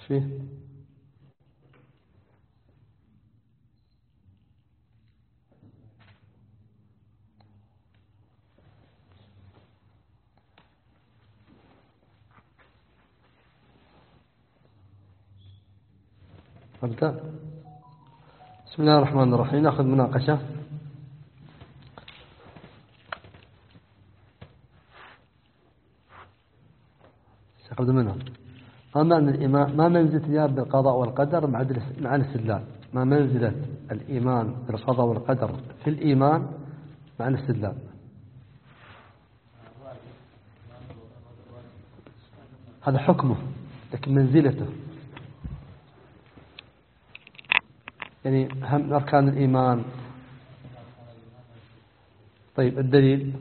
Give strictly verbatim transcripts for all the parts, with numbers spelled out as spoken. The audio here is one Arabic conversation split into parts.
فيه؟ أبدأ. بسم الله الرحمن الرحيم. نأخذ مناقشة. سأخذ منها. ما معنى الإيمان؟ ما منزلة الإيمان بالقضاء والقدر مع الاستدلال؟ ما منزلة الإيمان بالقضاء والقدر في الإيمان مع الاستدلال؟ هذا حكمه، لكن منزلته يعني هم أركان الإيمان. طيب الدليل؟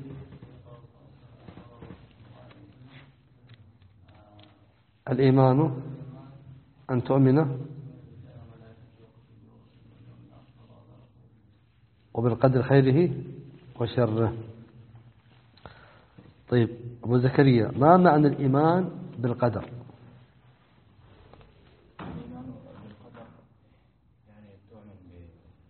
الإيمان أن تؤمن وبالقدر خيره وشره. طيب أبو زكريا، ما معنى الإيمان بالقدر؟ يعني تؤمن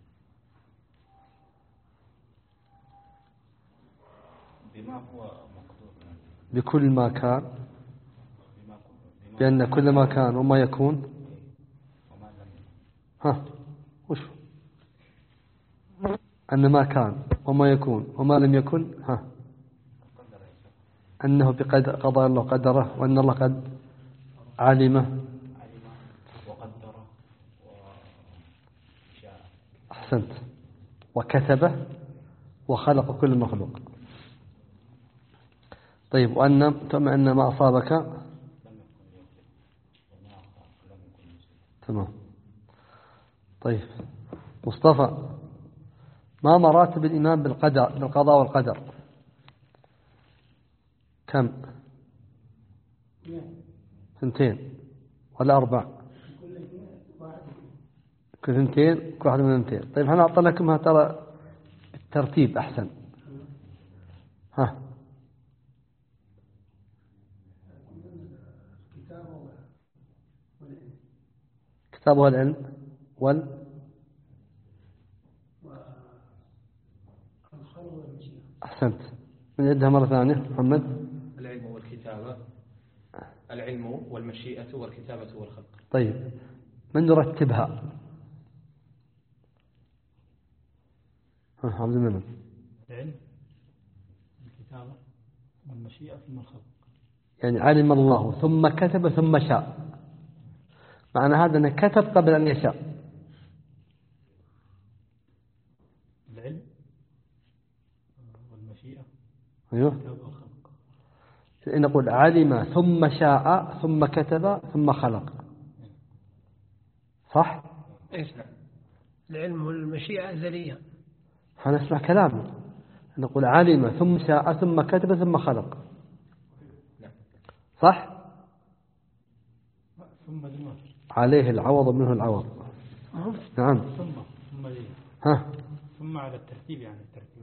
بما هو مقدور، بكل ما كان، بأن كل ما كان وما يكون. ها وش أن ما كان وما يكون وما لم يكن، ها أنه بقدر قضى الله قدره، وأن الله قد علمه وقدره وشاء. أحسنت. وكتبه وخلق كل مخلوق. طيب وأن تؤمن أن ما أصابك. تمام. طيب مصطفى، ما مراتب الإيمان بالقدر بالقضاء والقدر؟ كم؟ ثنتين ولا أربع؟ كل ثنتين، كل واحد من ثنتين. طيب أنا أعطى لكم ترى الترتيب أحسن. ها كتابه العلم وال أحسنت. من يدها مرة ثانية محمد. العلم والكتابة، العلم والمشيئة والكتابة والخلق. طيب من يرتبها؟ ها عبد المنعم. العلم والكتابة والمشيئة ثم الخلق. يعني علم الله ثم كتب ثم شاء. معنى هذا أنه كتب قبل أن يشاء. العلم والمشيئة أيوه. والخلق. نقول علم ثم شاء ثم كتب ثم خلق، صح؟ إيش نعم. العلم والمشيئة أزلية. فنسمع كلامه. نقول علم ثم شاء ثم كتب ثم خلق، صح؟ ثم لما عليه العوض منه العوض. نعم. ثم ثم ليه؟ ها ثم على الترتيب، يعني الترتيب.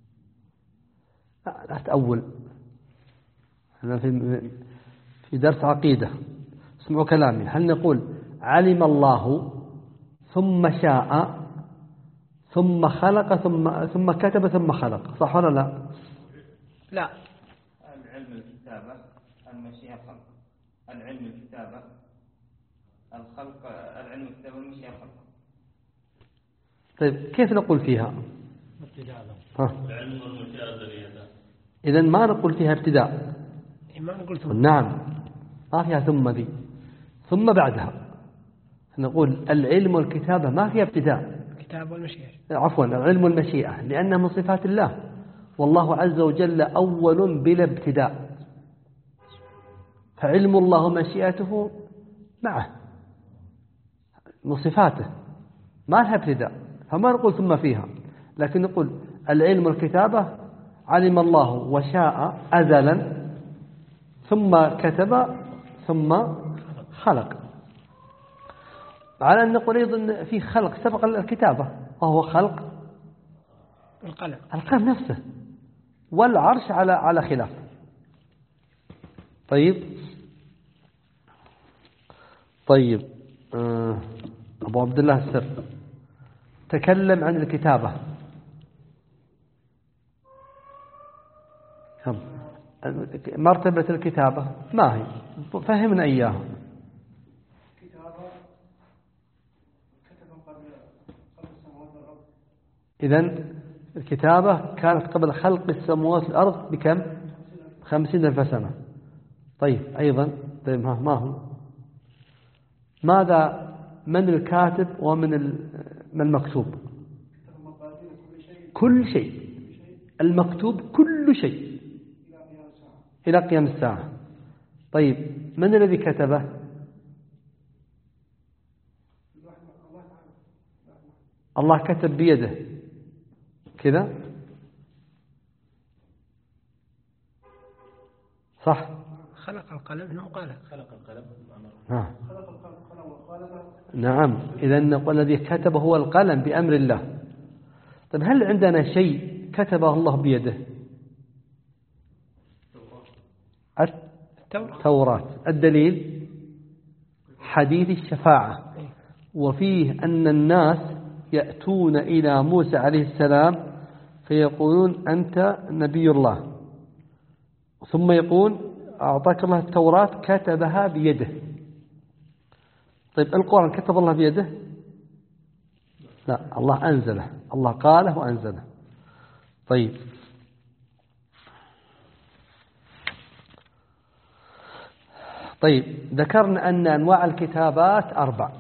لا, لا تأول. أنا في في درس عقيدة، اسمعوا كلامي. هل نقول علم الله ثم شاء ثم خلق ثم ثم كتب ثم خلق، صح ولا لا؟ لا. العلم الكتابة، المشيئة خلق. العلم الكتابة، الخلق. العلم الكتابة والمشيئة خلق. طيب كيف نقول فيها؟ ها. العلم والمشيئة أزلية. إذا ما نقول فيها ابتداء. ما نقول ثم. نعم ما فيها ثم ذي، ثم بعدها نقول العلم والكتابة ما فيها ابتداء. الكتاب والمشيئة، عفوا العلم والمشيئة، لأنها من صفات الله، والله عز وجل أول بلا ابتداء، فعلم الله ومشيئته معه من صفاته ما لها ابتداء، فما نقول ثم فيها، لكن نقول العلم والكتابة علم الله وشاء أزلا ثم كتب ثم خلق. على أن نقول أيضا في خلق سبق الكتابة، وهو خلق القلم القلم نفسه، والعرش على على خلاف. طيب طيب آه، أبو عبد الله السر تكلم عن الكتابة. مرتبة الكتابة ما هي؟ فهمنا إياها. إذن الكتابة كانت قبل خلق السماوات والأرض بكم؟ خمسين ألف سنة. طيب أيضا طيب ما هو؟ ماذا من الكاتب ومن من المكتوب؟ كل شيء. المكتوب كل شيء إلى قيام الساعة. طيب من الذي كتبه؟ الله كتب بيده كذا صح؟ خلق القلم ثم قال خلق القلم نعم. نعم إذا نقول الذي كتبه هو القلم بأمر الله. طيب هل عندنا شيء كتبه الله بيده؟ التوراة. الدليل حديث الشفاعة، وفيه أن الناس يأتون إلى موسى عليه السلام فيقولون أنت نبي الله، ثم يقول أعطاك الله التوراة كتبها بيده. طيب القرآن كتب الله بيده؟ لا، الله أنزله، الله قاله وأنزله. طيب طيب ذكرنا أن أنواع الكتابات أربع.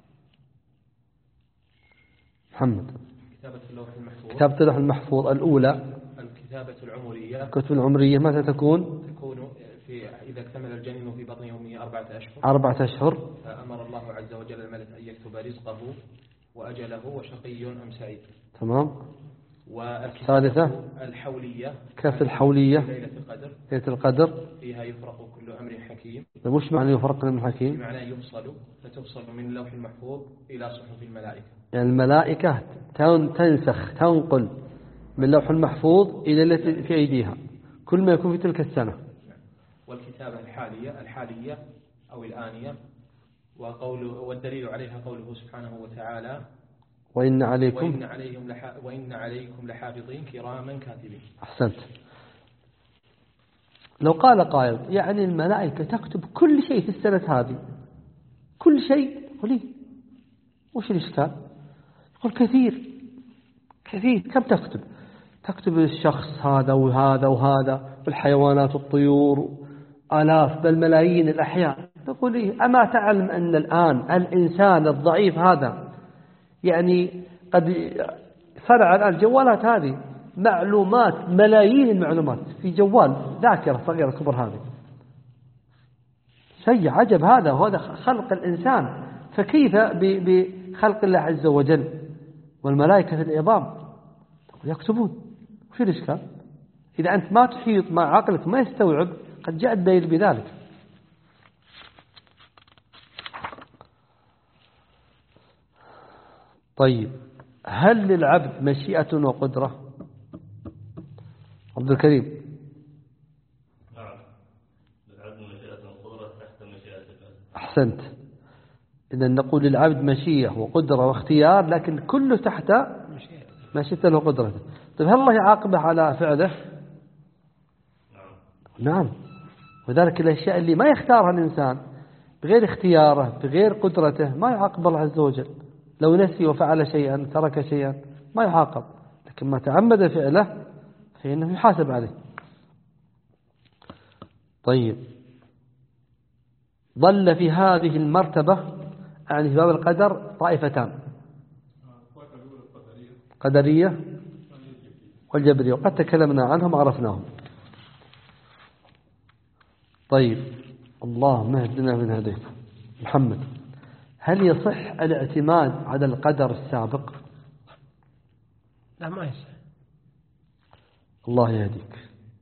محمد. كتابة اللوح المحفوظ. كتابة اللوح المحفوظ الأولى الكتابة العمرية. الكتب العمرية متى تكون؟ تكون في إذا اكتمل الجنين في بطن أمه أربعة أشهر. أربعة أشهر. فأمر الله عز وجل الملك أن يكتب رزقه وأجله وشقي أم سعيد. تمام. والثالثة الحولية. كيف الحولية؟ ليلة القدر. ليلة القدر فيها يفرق كل أمر حكيم. وش معنى يفرق كل أمر حكيم؟ بمعنى يفصل فتفصل من اللوح المحفوظ إلى صحف الملائكة. يعني الملائكة تنسخ تنقل من اللوح المحفوظ إلى التي في أيديها كل ما يكون في تلك السنة. والكتابة الحالية الحالية أو الآنية، وقول والدليل عليها قوله سبحانه وتعالى وإن عليكم وإن عليهم لح... وإن عليكم لحافظين كراما كاتبين. أحسنت. لو قال قائل يعني الملائكة تكتب كل شيء في السنة هذه، كل شيء، قولي وش الإشكال؟ يقول كثير كثير. كم تكتب؟ تكتب الشخص هذا وهذا وهذا والحيوانات والطيور آلاف بل ملايين الأحياء. تقول إيه؟ أما تعلم أن الآن الإنسان الضعيف هذا يعني قد صنع الآن الجوالات هذه معلومات ملايين المعلومات في جوال ذاكرة صغيرة كبر. هذه شيء عجب هذا، وهذا خلق الإنسان. فكيف بخلق الله عز وجل والملائكة في العظام يكتبون؟ وش الإشكال؟ إذا أنت ما تحيط مع عقلك ما يستوعب قد جاء الدليل بذلك. طيب هل للعبد مشيئة وقدرة؟ عبد الكريم. نعم للعبد مشيئة وقدرة تحت مشيئة الله. أحسنت. إذا نقول للعبد مشيئة وقدرة واختيار، لكن كله تحت مشيئته وقدرته. طيب هل الله يعاقبه على فعله؟ نعم. نعم. وذلك الأشياء اللي ما يختارها الإنسان بغير اختياره بغير قدرته ما يعاقب الله عز وجل. لو نسي وفعل شيئا ترك شيئا ما يعاقب، لكن ما تعمد فعله فإنه يحاسب عليه. طيب ظل في هذه المرتبة يعني في باب القدر طائفتان، قدرية والجبرية، وقد تكلمنا عنهم وعرفناهم. طيب اللهم اهدنا من هديك. محمد، هل يصح الاعتماد على القدر السابق؟ لا ما يصح. الله يهديك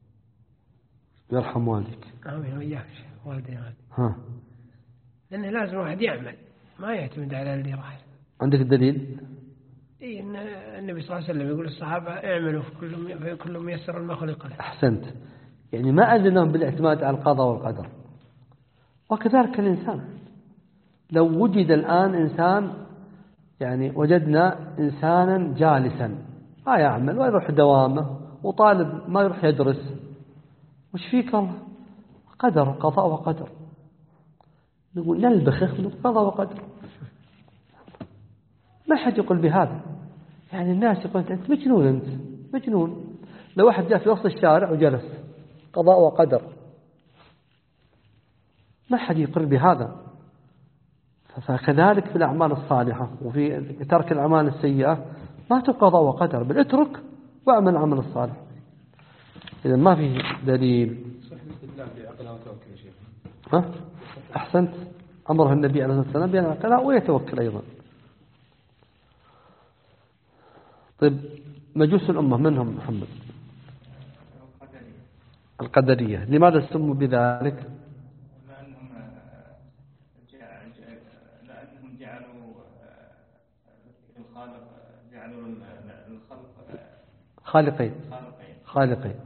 ويرحم والديك. آمين وإياك والدي هذه. ها. لأنه لازم واحد يعمل ما يعتمد على اللي راح. عندك الدليل؟ إيه إن النبي صلى الله عليه وسلم يقول الصحابة اعملوا في كل ميسر ما خلق له. أحسنت. يعني ما أذنهم بالاعتماد على القضاء والقدر. وكذلك الإنسان لو وجد الآن إنسان، يعني وجدنا إنسانا جالسا ما يعمل ويروح دوامه، وطالب ما يروح يدرس، وش فيك الله؟ قدر، قضاء وقدر. نقول نلبخخ من قضاء وقدر، ما حد يقول بهذا. يعني الناس يقول أنت مجنون، أنت مجنون. لو واحد جاء في وسط الشارع وجلس قضاء وقدر، ما حد يقر بهذا. فكذلك في الأعمال الصالحة وفي ترك الأعمال السيئة ما تقضى وقدر، بل اترك واعمل العمل الصالح. إذا ما في دليل. ها؟ أحسنت. أمره النبي عليه الصلاة والسلام بأن يعقلها ويتوكل أيضا. طيب مجوس الأمة منهم محمد؟ القدرية. لماذا سموا بذلك؟ لأنهم لأنهم جعلوا الخالق جعلوا الخلق خالقين خالقين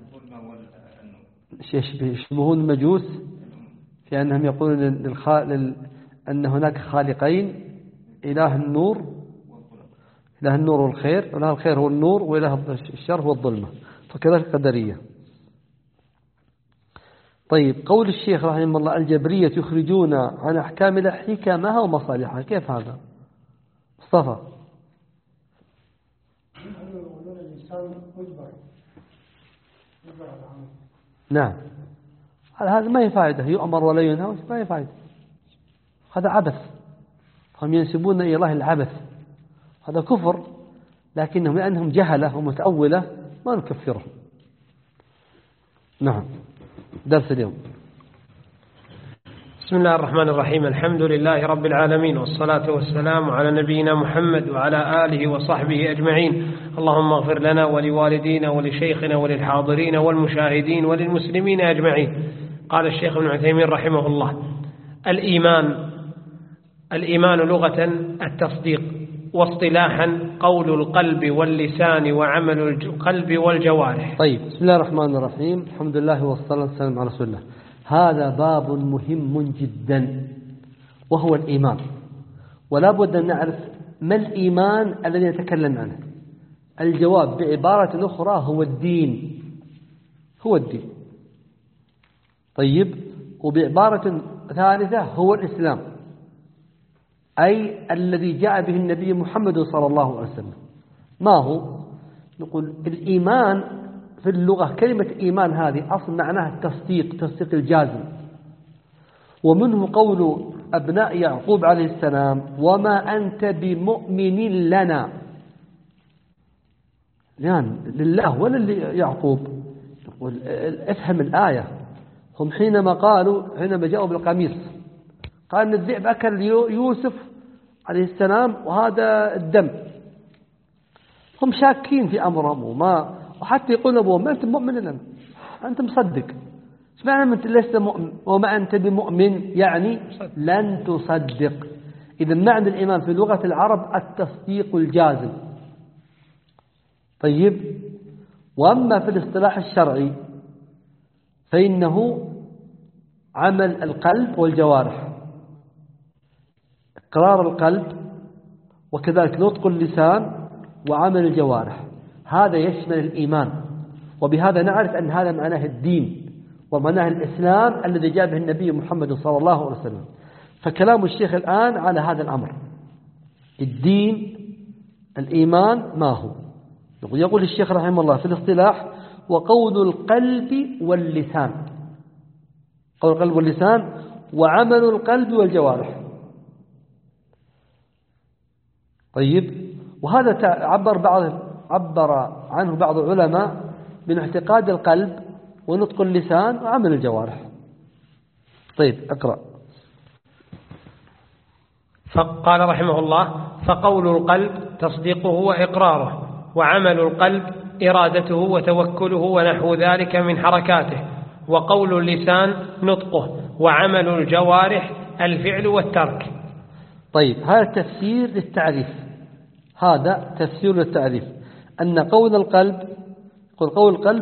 يشبهون المجوس في أنهم يقولون للخالق أن هناك خالقين، إله النور إله النور والخير، وإله الخير هو النور، وإله الشر هو الظلمة. فكذلك القدرية. طيب قول الشيخ رحمه الله الجبرية يخرجون عن أحكام الله حكمها ومصالحها، كيف هذا مصطفى؟ نعم، هذا ما يفائده، يؤمر ولا ينهى، ما يفائده، هذا عبث. هم ينسبون إلى الله العبث، هذا كفر، لكنهم لأنهم جهلة ومتأولة ما نكفرهم. نعم. درس اليوم. بسم الله الرحمن الرحيم. الحمد لله رب العالمين، والصلاة والسلام على نبينا محمد وعلى آله وصحبه أجمعين. اللهم اغفر لنا ولوالدينا ولشيخنا وللحاضرين والمشاهدين وللمسلمين أجمعين. قال الشيخ ابن عثيمين رحمه الله: الإيمان الإيمان لغة التصديق، واصطلاحا قول القلب واللسان وعمل القلب والجوارح. طيب بسم الله الرحمن الرحيم. الحمد لله والصلاة والسلام على رسول الله. هذا باب مهم جدا وهو الإيمان، ولا بد أن نعرف ما الإيمان الذي نتكلم عنه. الجواب بعبارة أخرى هو الدين، هو الدين. طيب، وبعبارة ثالثة هو الإسلام، أي الذي جاء به النبي محمد صلى الله عليه وسلم. ما هو؟ نقول الإيمان في اللغة، كلمة إيمان هذه أصل معناها التصديق، تصديق الجازم. ومنه قول أبناء يعقوب عليه السلام: وما أنت بمؤمن لنا، يعني لله ولا ليعقوب. نقول افهم الآية. هم حينما قالوا، حينما جاءوا بالقميص قال أن الذئب أكل يوسف عليه السلام وهذا الدم، هم شاكين في أمرهم، وما وحتى يقول أبوهم: ما أنت مؤمن لنا، أنت مصدق. ايش معنى أنت لست مؤمن وما أنت بمؤمن؟ يعني لن تصدق. إذا معنى الإيمان في لغة العرب التصديق الجازم. طيب، وأما في الاصطلاح الشرعي فإنه عمل القلب والجوارح، إقرار القلب وكذلك نطق اللسان وعمل الجوارح. هذا يشمل الإيمان، وبهذا نعرف أن هذا معناه الدين ومعناه الإسلام الذي جاء به النبي محمد صلى الله عليه وسلم. فكلام الشيخ الآن على هذا الأمر: الدين الإيمان ما هو؟ يقول الشيخ رحمه الله في الاصطلاح: وقول القلب واللسان، قول القلب واللسان وعمل القلب والجوارح. طيب، وهذا عبر بعض عبر عنه بعض العلماء من اعتقاد القلب ونطق اللسان وعمل الجوارح. طيب اقرأ. فقال رحمه الله: فقول القلب تصديقه وإقراره، وعمل القلب إرادته وتوكله ونحو ذلك من حركاته، وقول اللسان نطقه، وعمل الجوارح الفعل والترك. طيب، هذا تفسير للتعريف، هذا تفسير للتعريف أن قول القلب قول القلب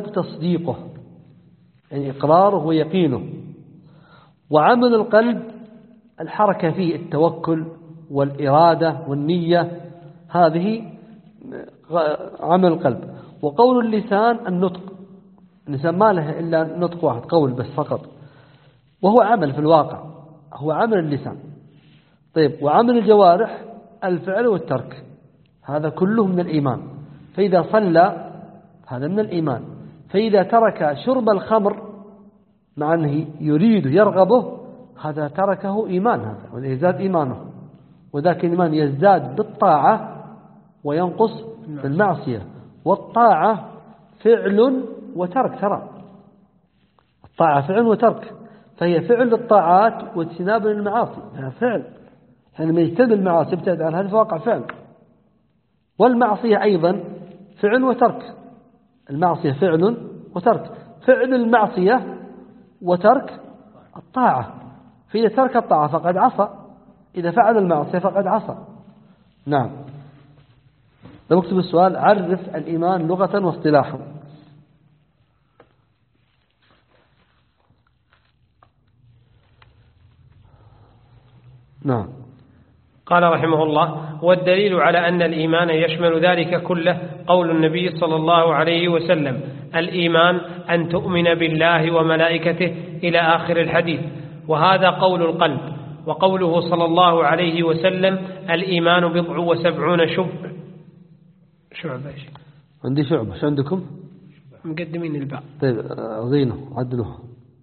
الحركة فيه التوكل والإرادة والنية، هذه عمل القلب. وقول اللسان النطق، اللسان ما له إلا نطق واحد، قول بس فقط، وهو عمل في الواقع، هو عمل اللسان. طيب، وعمل الجوارح الفعل والترك، هذا كله من الإيمان. فإذا صلى هذا من الإيمان، فإذا ترك شرب الخمر مع أنه يريد يرغبه، هذا تركه إيمان، هذا ويزداد إيمانه. وذاك الإيمان يزداد بالطاعة وينقص بالمعصية. والطاعة فعل وترك، ترى الطاعة فعل وترك، فهي فعل للطاعات واجتناب للمعاصي، يعني فعل، حينما يجتنب المعاصي يبتعد عن هذا فواقع فعل. والمعصية أيضا فعل وترك، المعصية فعل وترك، فعل المعصية وترك الطاعة، فإذا ترك الطاعة فقد عصى، إذا فعل المعصية فقد عصى. نعم. لو اكتب السؤال: عرف الإيمان لغة واصطلاحا. نعم. قال رحمه الله: والدليل على أن الإيمان يشمل ذلك كله قول النبي صلى الله عليه وسلم: الإيمان أن تؤمن بالله وملائكته إلى آخر الحديث، وهذا قول القلب. وقوله صلى الله عليه وسلم: الإيمان بضع وسبعون شعبة. شعبة إيش؟ عندي شعبة، شو عندكم؟ مقدمين الباء. طيب، زينه عدلوها.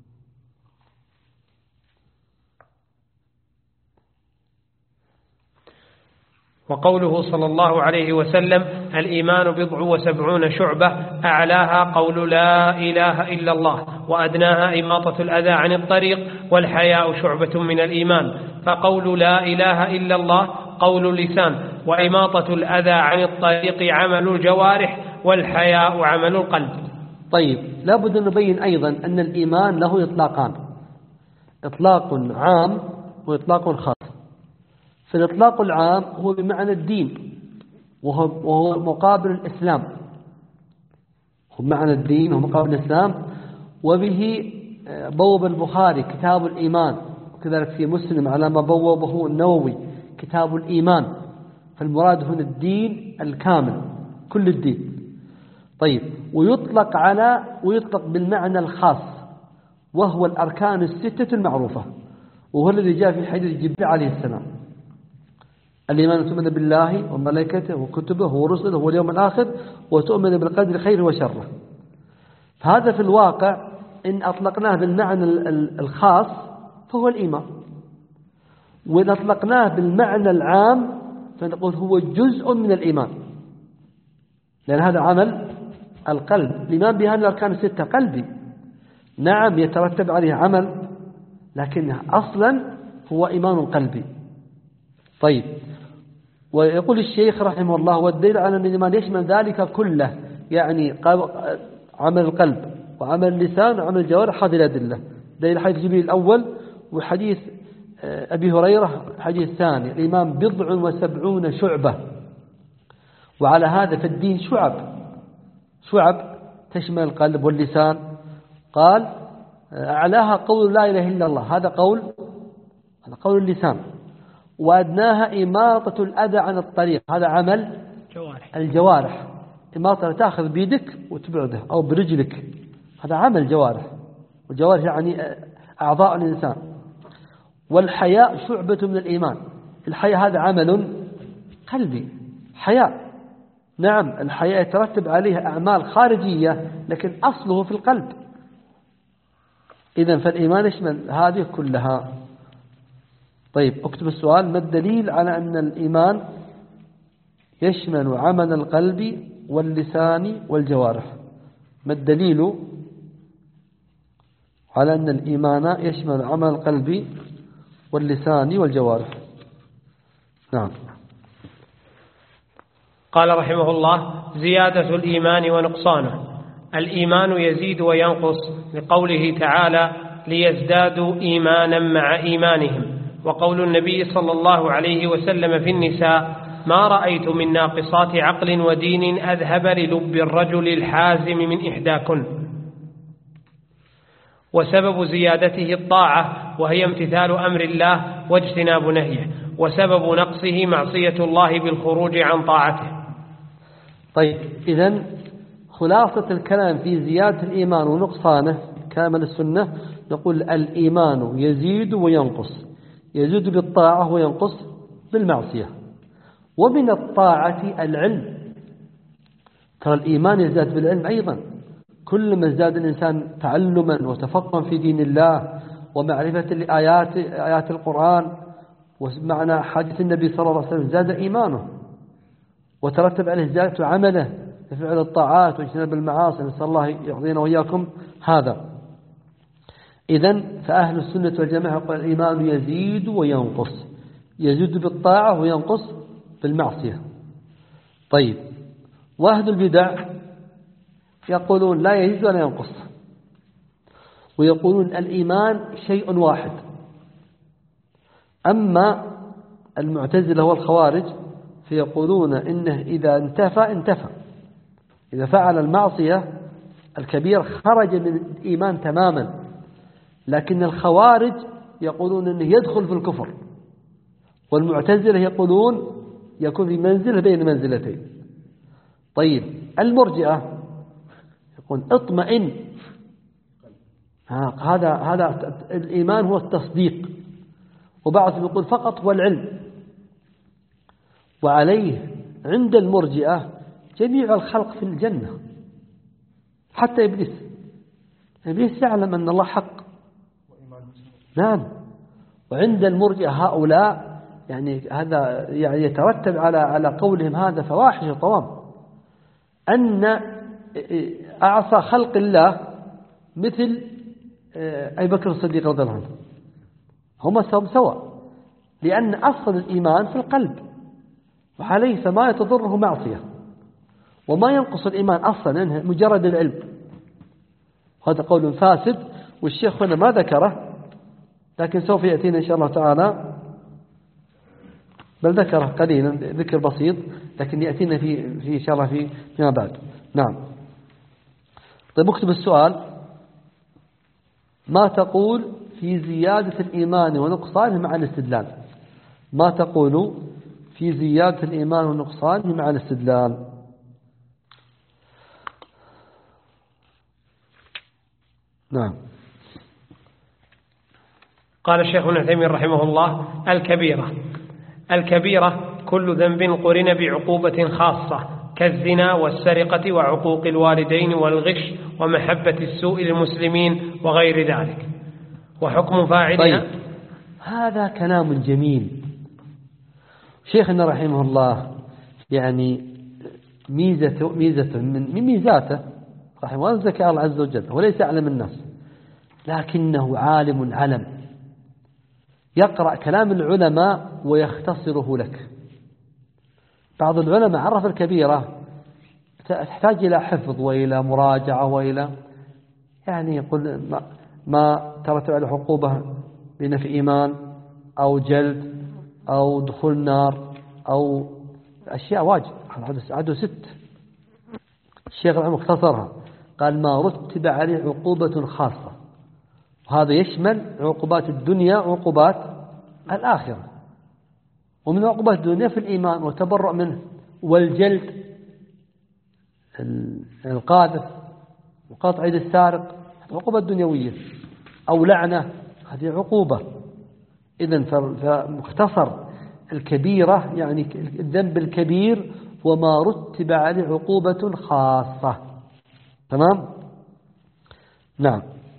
وقوله صلى الله عليه وسلم: الإيمان بضع وسبعون شعبة، أعلاها قول لا إله إلا الله، وأدناها إماطة الأذى عن الطريق، والحياء شعبة من الإيمان. فقول لا إله إلا الله قول اللسان، وإماطة الأذى عن الطريق عمل الجوارح، والحياء عمل القلب. طيب، لابد أن نبين أيضا أن الإيمان له إطلاقان: إطلاق عام وإطلاق خاص. فالإطلاق العام هو بمعنى الدين، وهو, وهو مقابل الإسلام، هو بمعنى الدين وهو مقابل الإسلام. وبه بوب البخاري كتاب الإيمان، وكذلك في مسلم على ما بوبه النووي كتاب الإيمان. فالمراد هنا الدين الكامل، كل الدين. طيب، ويطلق على ويطلق بالمعنى الخاص، وهو الأركان الستة المعروفة، وهو الذي جاء في حديث جبريل عليه السلام: الإيمان أن تؤمن بالله وملائكته وكتبه ورسله واليوم الآخر، وتؤمن بالقدر خيره وشره. فهذا في الواقع إن أطلقناه بالمعنى الخاص فهو الإيمان، وإن أطلقناه بالمعنى العام فنقول هو جزء من الإيمان، لأن هذا عمل القلب. الإيمان بهذه الأركان الستة قلبي، نعم يترتب عليه عمل، لكن أصلا هو إيمان قلبي. طيب، ويقول الشيخ رحمه الله: والدليل على أن الإيمان يشمل ذلك كله، يعني عمل القلب وعمل اللسان وعمل الجوارح. هذه الأدلة: دليل حديث جبريل الأول، وحديث أبي هريرة حديث الثاني: الإيمان بضع وسبعون شعبة. وعلى هذا فالدين شعب، شعب تشمل القلب واللسان. قال: أعلاها قول لا إله إلا الله، هذا قول هذا قول اللسان. وأدناها إماطة الأذى عن الطريق، هذا عمل جوارح. الجوارح، إماطة تأخذ بيدك وتبعده أو برجلك، هذا عمل جوارح، والجوارح يعني أعضاء الإنسان. والحياء شعبة من الإيمان، الحياء هذا عمل قلبي، حياء، نعم الحياء يترتب عليها أعمال خارجية، لكن أصله في القلب. إذن فالإيمان يشمل هذه كلها. طيب، اكتب السؤال: ما الدليل على أن الإيمان يشمل عمل القلب واللسان والجوارح؟ ما الدليل على أن الإيمان يشمل عمل القلب واللسان والجوارح؟ نعم. قال رحمه الله: زيادة الإيمان ونقصانه. الإيمان يزيد وينقص، لقوله تعالى: ليزدادوا إيمانا مع إيمانهم. وقول النبي صلى الله عليه وسلم في النساء: ما رأيت من ناقصات عقل ودين أذهب للب الرجل الحازم من إحداكن. وسبب زيادته الطاعة وهي امتثال أمر الله واجتناب نهيه، وسبب نقصه معصية الله بالخروج عن طاعته. طيب، إذن خلاصة الكلام في زيادة الإيمان ونقصانه كامل السنة، نقول الإيمان يزيد وينقص، يزيد بالطاعة وينقص بالمعصية. ومن الطاعة العلم، ترى الإيمان يزداد بالعلم أيضا، كلما ازداد الإنسان تعلما وتفقها في دين الله ومعرفة لآيات آيات القرآن ومعنى حديث النبي صلى الله عليه وسلم زاد إيمانه، وترتب عليه زيادة عمله بفعل الطاعات واجتناب المعاصي. نسأل الله يعطينا وإياكم هذا. إذن فأهل السنة والجماعة يقول الإيمان يزيد وينقص، يزيد بالطاعة وينقص بالمعصية. طيب، وأهل البدع يقولون لا يزيد ولا ينقص، ويقولون الإيمان شيء واحد. أما المعتزلة والخوارج فيقولون إنه إذا انتفى انتفى، إذا فعل المعصية الكبير خرج من الإيمان تماما. لكن الخوارج يقولون إنه يدخل في الكفر، والمعتزلة يقولون يكون في منزلة بين منزلتين. طيب، المرجئة يقول اطمئن، هذا هذا الإيمان هو التصديق، وبعضهم يقول فقط هو العلم. وعليه عند المرجئة جميع الخلق في الجنة حتى إبليس. إبليس يعلم أن الله حق، نعم. وعند المرجئة هؤلاء يعني هذا يعني يترتب على على قولهم هذا فواحش طوام، أن أعصى خلق الله مثل أبي بكر الصديق رضي الله عنه، هم سواء، لأن أصل الإيمان في القلب، وعليه فما يتضره معصية، وما ينقص الإيمان أصلا مجرد العلم. هذا قول فاسد، والشيخ هنا ما ذكره، لكن سوف يأتينا إن شاء الله تعالى، بل ذكره قليلا ذكر بسيط، لكن يأتينا في في إن شاء الله في فيما بعد. نعم. طيب، اكتب السؤال: ما تقول في زيادة الإيمان ونقصانه مع الاستدلال؟ ما تقول في زيادة الإيمان ونقصانه مع الاستدلال؟ نعم. قال الشيخ ابن عثيمين رحمه الله: الكبيرة الكبيرة كل ذنب قرن بعقوبة خاصة كالزنا والسرقة وعقوق الوالدين والغش ومحبة السوء للمسلمين وغير ذلك، وحكم فاعلها. طيب، هذا كلام جميل. شيخنا رحمه الله يعني ميزة ميزة من ميزاته رحمه الله الذكاء الله عز وجل، وليس أعلم الناس، لكنه عالم علم، يقرأ كلام العلماء ويختصره لك. بعض العلماء عرف الكبيرة تحتاج إلى حفظ وإلى مراجعة وإلى يعني يقول ما, ما ترتب على عقوبة بنفي إيمان أو جلد أو دخول نار أو أشياء واجب، عدوا ست. الشيخ العلم اختصرها، قال ما رتب عليه عقوبة خاصة، وهذا يشمل عقوبات الدنيا وعقوبات الآخرة. ومن عقوبات الدنيا في الإيمان وتبرؤ منه، والجلد القاذف وقطع يد السارق عقوبة دنيوية، أو لعنة هذه عقوبة. إذن فمختصر الكبيرة يعني الذنب الكبير وما رتب عليه عقوبة خاصة. تمام؟ نعم.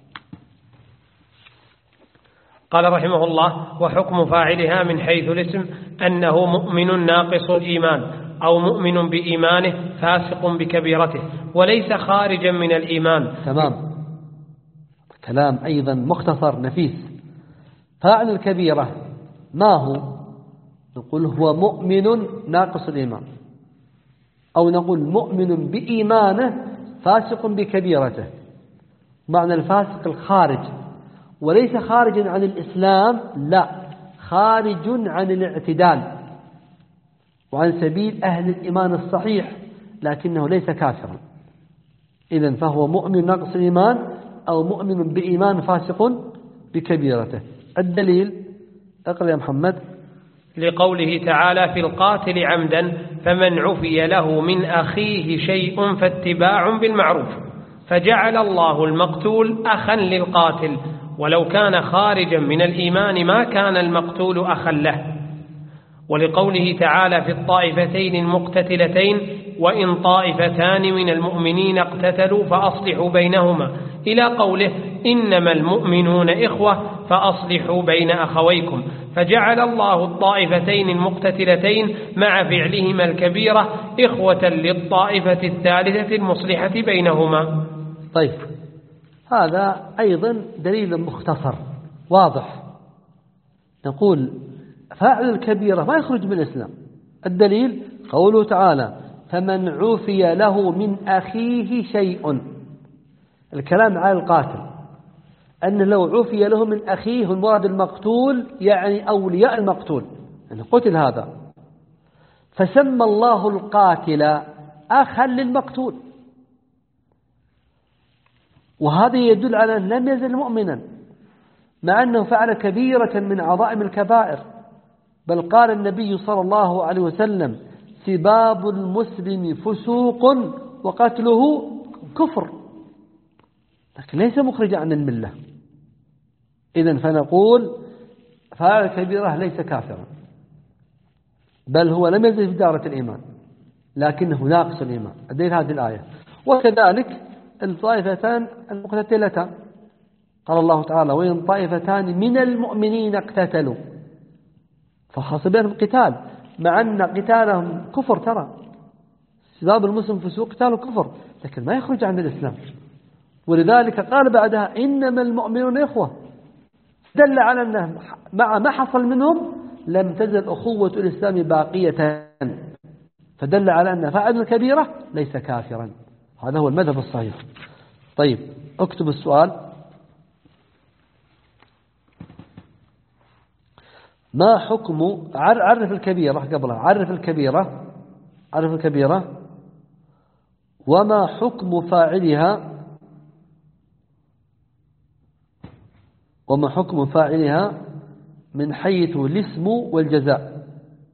قال رحمه الله: وحكم فاعلها من حيث الاسم أنه مؤمن ناقص الإيمان أو مؤمن بإيمانه فاسق بكبيرته، وليس خارجا من الإيمان. تمام، كلام أيضا مختصر نفيس. فاعل الكبيرة ما هو؟ نقول هو مؤمن ناقص الإيمان، أو نقول مؤمن بإيمانه فاسق بكبيرته. معنى الفاسق الخارج، وليس خارجا عن الإسلام، لا، خارج عن الاعتدال وعن سبيل أهل الإيمان الصحيح، لكنه ليس كافرا. إذن فهو مؤمن ناقص الإيمان أو مؤمن بإيمان فاسق بكبيرته. الدليل اقرأ يا محمد. لقوله تعالى في القاتل عمدا فمن عفي له من أخيه شيء فاتباع بالمعروف، فجعل الله المقتول أخا للقاتل، ولو كان خارجا من الإيمان ما كان المقتول أخا له. ولقوله تعالى في الطائفتين المقتتلتين وإن طائفتان من المؤمنين اقتتلوا فأصلحوا بينهما إلى قوله إنما المؤمنون إخوة فأصلحوا بين أخويكم، فجعل الله الطائفتين المقتتلتين مع فعلهما الكبيرة إخوة للطائفة الثالثة المصلحة بينهما. طيب هذا أيضا دليل مختصر واضح. نقول فاعل الكبيرة ما يخرج من الإسلام. الدليل قوله تعالى فمن عفي له من أخيه شيء، الكلام على القاتل، أن لو عفي له من أخيه المراد المقتول يعني أولياء المقتول، يعني قتل هذا، فسمى الله القاتل أخا للمقتول، وهذا يدل على أن لم يزل مؤمنا مع أنه فعل كبيرة من عظائم الكبائر. بل قال النبي صلى الله عليه وسلم سباب المسلم فسوق وقتله كفر، لكن ليس مخرجا عن الملة. إذن فنقول فاعل الكبيرة ليس كافرا، بل هو لم يزل في دائرة الإيمان لكنه ناقص الإيمان. أدين هذه الآية. وكذلك الطائفتان المقتتلتان قال الله تعالى وإن طائفتان من المؤمنين اقتتلوا، فخاص بينهم قتال مع أن قتالهم كفر. ترى سباب المسلم فسوق قتاله كفر، لكن ما يخرج عن الإسلام. ولذلك قال بعدها إنما المؤمنون إخوة، دل على أنه مع ما حصل منهم لم تزل أخوة الإسلام باقية، فدل على أن فاعل الكبيرة ليس كافرا. هذا هو المذهب الصحيح. طيب اكتب السؤال. ما حكم عرف الكبيرة قبلها، عرف الكبيرة عرف الكبيرة وما حكم فاعلها وما حكم فاعلها من حيث الاسم والجزاء،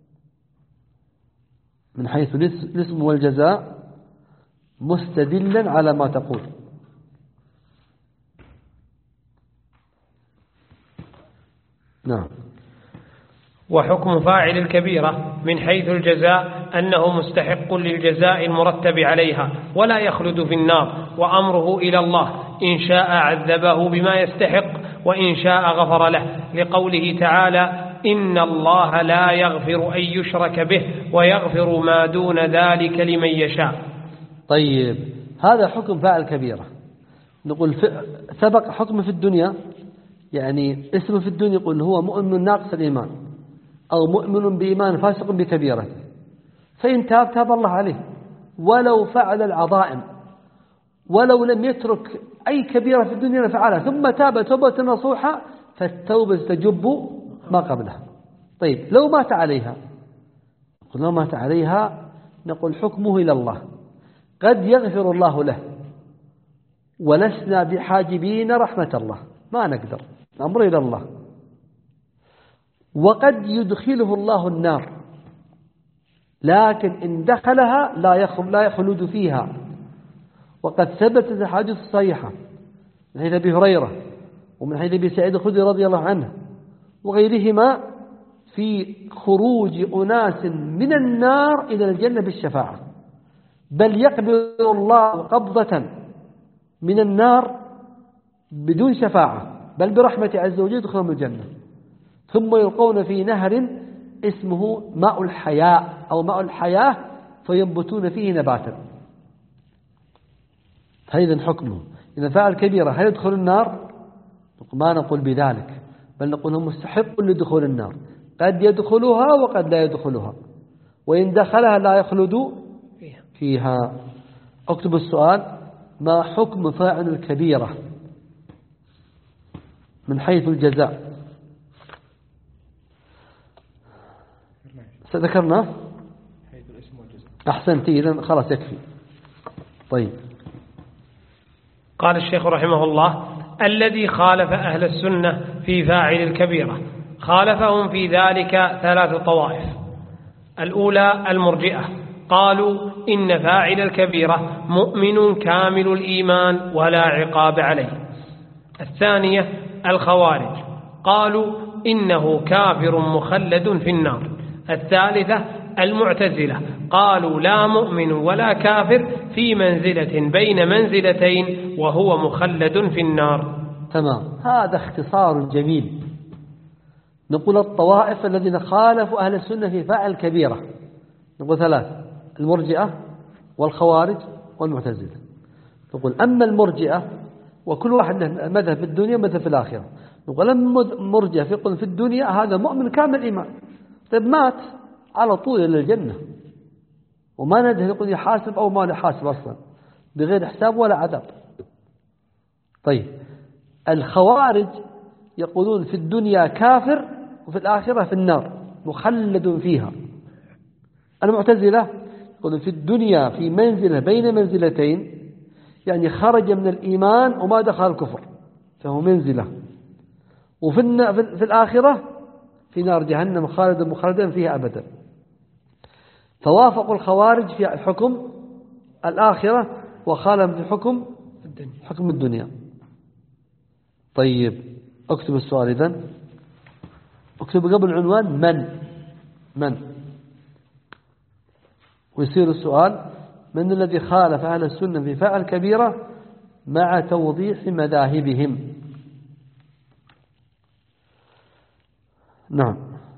من حيث الاسم والجزاء مستدلا على ما تقول. نعم. وحكم فاعل الكبيرة من حيث الجزاء أنه مستحق للجزاء المرتب عليها ولا يخلد في النار، وأمره إلى الله إن شاء عذبه بما يستحق وإن شاء غفر له، لقوله تعالى إن الله لا يغفر أن يشرك به ويغفر ما دون ذلك لمن يشاء. طيب هذا حكم فاعل كبيرة. نقول سبق حكم في الدنيا، يعني اسمه في الدنيا يقول هو مؤمن ناقص الإيمان أو مؤمن بإيمان فاسق بكبيرة، فإن تاب تاب الله عليه ولو فعل العظائم، ولو لم يترك أي كبيرة في الدنيا فعلها ثم تاب توبة نصوحة فالتوبة تجب ما قبلها. طيب لو مات عليها، نقول لو مات عليها نقول حكمه إلى الله، قد يغفر الله له ولسنا بحاجبين رحمة الله، ما نقدر، الأمر إلى الله. وقد يدخله الله النار، لكن إن دخلها لا يخلد فيها. وقد ثبتت الحديث الصحيحة من حديث أبي هريرة ومن حديث أبي سعيد الخدري رضي الله عنه وغيرهما في خروج أناس من النار إلى الجنة بالشفاعة، بل يقبل الله قبضة من النار بدون شفاعة بل برحمة عز وجل يدخلهم الجنة، ثم يلقون في نهر اسمه ماء الحياة أو ماء الحياة فينبتون فيه نباتا. هذا حكمه. إذا فعل كبيرة هل يدخل النار؟ ما نقول بذلك، بل نقول هو مستحق لدخول النار، قد يدخلها وقد لا يدخلها، وإن دخلها لا يخلد فيها. اكتب السؤال. ما حكم فاعل الكبيرة من حيث الجزاء؟ ذكرنا أحسنت، إذن خلاص يكفي. طيب قال الشيخ رحمه الله: الذي خالف أهل السنة في فاعل الكبيرة خالفهم في ذلك ثلاث طوائف. الأولى المرجئة، قالوا إن فاعل الكبيرة مؤمن كامل الإيمان ولا عقاب عليه. الثانية الخوارج، قالوا إنه كافر مخلد في النار. الثالثة المعتزلة، قالوا لا مؤمن ولا كافر، في منزلة بين منزلتين وهو مخلد في النار. تمام، هذا اختصار جميل. نقول الطوائف الذين خالفوا أهل السنة في فاعل كبيرة، نقول ثلاث: المرجئة والخوارج والمعتزلة. نقول أما المرجئة وكل واحد له مذهب في الدنيا مذهب في الآخرة. نقول أما المرجئة في في الدنيا هذا مؤمن كامل إيمان، طيب مات على طول إلى الجنة وما ندري يقول يحاسب أو ما يحاسب أصلا بغير حساب ولا عذاب. طيب الخوارج يقولون في الدنيا كافر وفي الآخرة في النار مخلد فيها. المعتزلة يقولون في الدنيا في منزلة بين منزلتين، يعني خرج من الإيمان وما دخل الكفر فهو منزلة، وفي في الآخرة في نار جهنم خالدا مخلدا فيها أبدا. فوافقوا الخوارج في حكم الآخرة وخالفوا في حكم حكم الدنيا. طيب اكتب السؤال إذن، اكتب قبل العنوان من من ويصير السؤال: من الذي خالف أهل السنة في فاعل كبيرة مع توضيح مذاهبهم. نعم.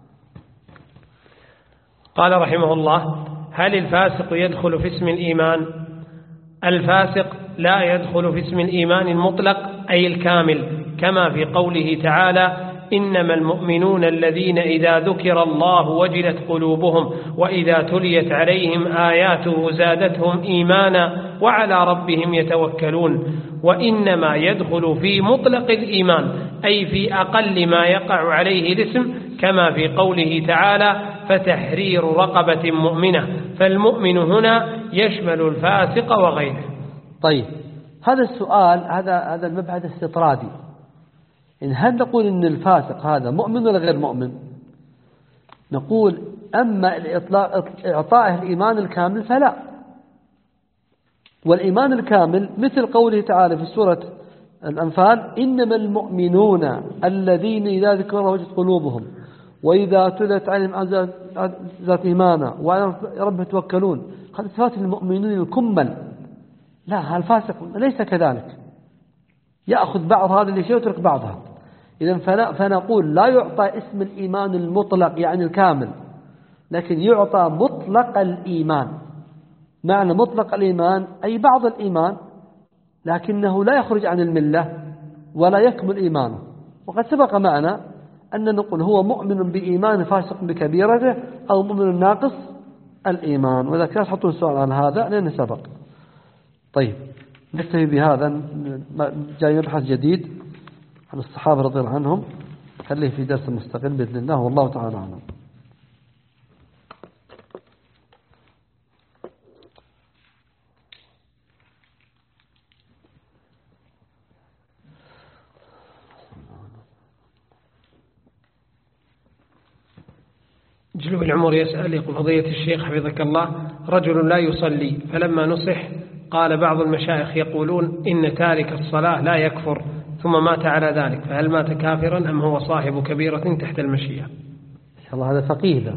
قال رحمه الله: هل الفاسق يدخل في اسم الإيمان؟ الفاسق لا يدخل في اسم الإيمان المطلق أي الكامل، كما في قوله تعالى: إنما المؤمنون الذين إذا ذكر الله وجلت قلوبهم وإذا تليت عليهم آياته زادتهم إيمانا وعلى ربهم يتوكلون. وإنما يدخل في مطلق الإيمان أي في أقل ما يقع عليه الاسم، كما في قوله تعالى: فتحرير رقبة مؤمنة. فالمؤمن هنا يشمل الفاسق وغيره. طيب هذا السؤال هذا هذا المبحث استطرادي، إن هل نقول إن الفاسق هذا مؤمن ولا غير مؤمن؟ نقول أما الإطلاق إعطائه الإيمان الكامل فلا، والإيمان الكامل مثل قوله تعالى في سورة الأنفال: إنما المؤمنون الذين إذا ذكر الله وجلت قلوبهم وإذا تلت عليهم ذات إيمانا وعلى ربهم يتوكلون. هذا صفات المؤمنين الكمل. لا، الفاسق ليس كذلك، يأخذ بعض هذا الشيء ويترك بعضها. إذن فنقول لا يعطى اسم الإيمان المطلق يعني الكامل، لكن يعطى مطلق الإيمان. معنى مطلق الإيمان أي بعض الإيمان، لكنه لا يخرج عن الملة ولا يكمل إيمانه. وقد سبق معنا أن نقول هو مؤمن بإيمان فاسق بكبيرته أو مؤمن ناقص الإيمان، وإذا كان حطوا السؤال عن هذا لأنه سبق. طيب نكتفي بهذا، جاي مبحث جديد عن الصحابة رضي الله عنهم، خليه في درس مستقل بإذن الله، والله تعالى أعلم. جلو العمر يسأل: يقول فضيلة الشيخ حفظك الله، رجل لا يصلي فلما نصح قال بعض المشايخ يقولون إن تارك الصلاة لا يكفر، ثم مات على ذلك، فهل مات كافرا أم هو صاحب كبيرة تحت المشيئة؟ إن شاء الله هذا فقيه.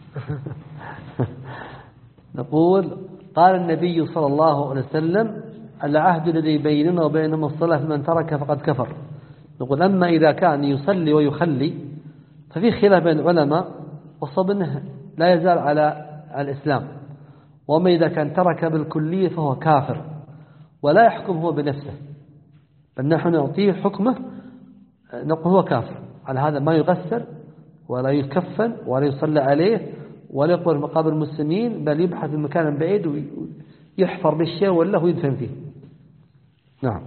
نقول قال النبي صلى الله عليه وسلم: العهد الذي بيننا وبينهم الصلاة فمن ترك فقد كفر. نقول أما إذا كان يصلي ويخلي ففي خلاف بين العلماء، والصواب أنه لا يزال على الإسلام. وما إذا كان ترك بالكلية فهو كافر ولا يحكم هو بنفسه، بل نحن نعطيه حكمه، نقول هو كافر. على هذا ما يغسل ولا يكفن ولا يصلى عليه ولا يقبر مقابر المسلمين، بل يبحث المكان بعيد ويحفر بالشيء ولا هو يدفن فيه. نعم.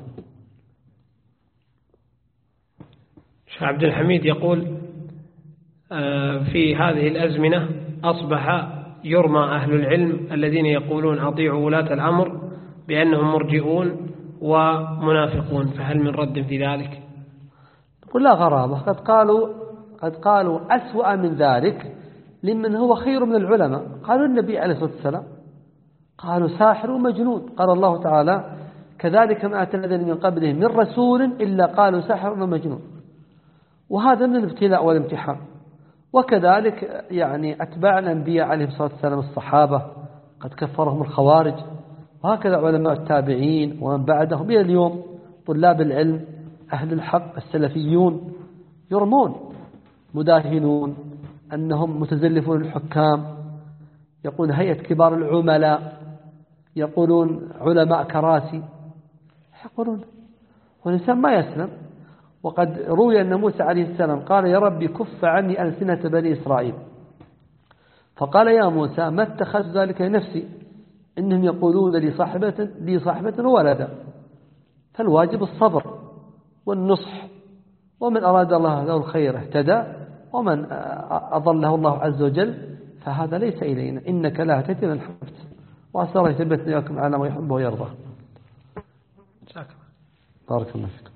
شيخ عبد الحميد يقول: في هذه الأزمنة أصبح يرمى أهل العلم الذين يقولون أطيعوا ولاة الأمر بأنهم مرجئون ومنافقون، فهل من رد في ذلك؟ نقول لا غرابة، قد قالوا قد قالوا أسوأ من ذلك لمن هو خير من العلماء. قالوا النبي عليه الصلاة والسلام، قالوا ساحر ومجنون. قال الله تعالى كذلك ما أتى الذين من قبلهم من رسول إلا قالوا ساحر ومجنون. وهذا من الابتلاء والامتحان. وكذلك يعني أتباع الأنبياء عليهم الصلاة والسلام الصحابة قد كفرهم الخوارج، وهكذا علماء التابعين ومن بعدهم إلى اليوم طلاب العلم أهل الحق السلفيون يرمون مداهنون أنهم متزلفون الحكام، يقولون هيئة كبار العملاء، يقولون علماء كراسي، يقولون والإنسان ما يسلم. وقد روي أن موسى عليه السلام قال يا ربي كف عني ألسنة بني إسرائيل، فقال يا موسى ما اتخذت ذلك لنفسي إنهم يقولون لي صاحبة لي صاحبة ولدا. فالواجب الصبر والنصح، ومن أراد الله له الخير اهتدى، ومن أضله الله عز وجل فهذا ليس إلينا، إنك لا تهدي من أحببت. وأسأل الله يثبتنا وإياكم على ما يحب ويرضى. بارك الله فيكم.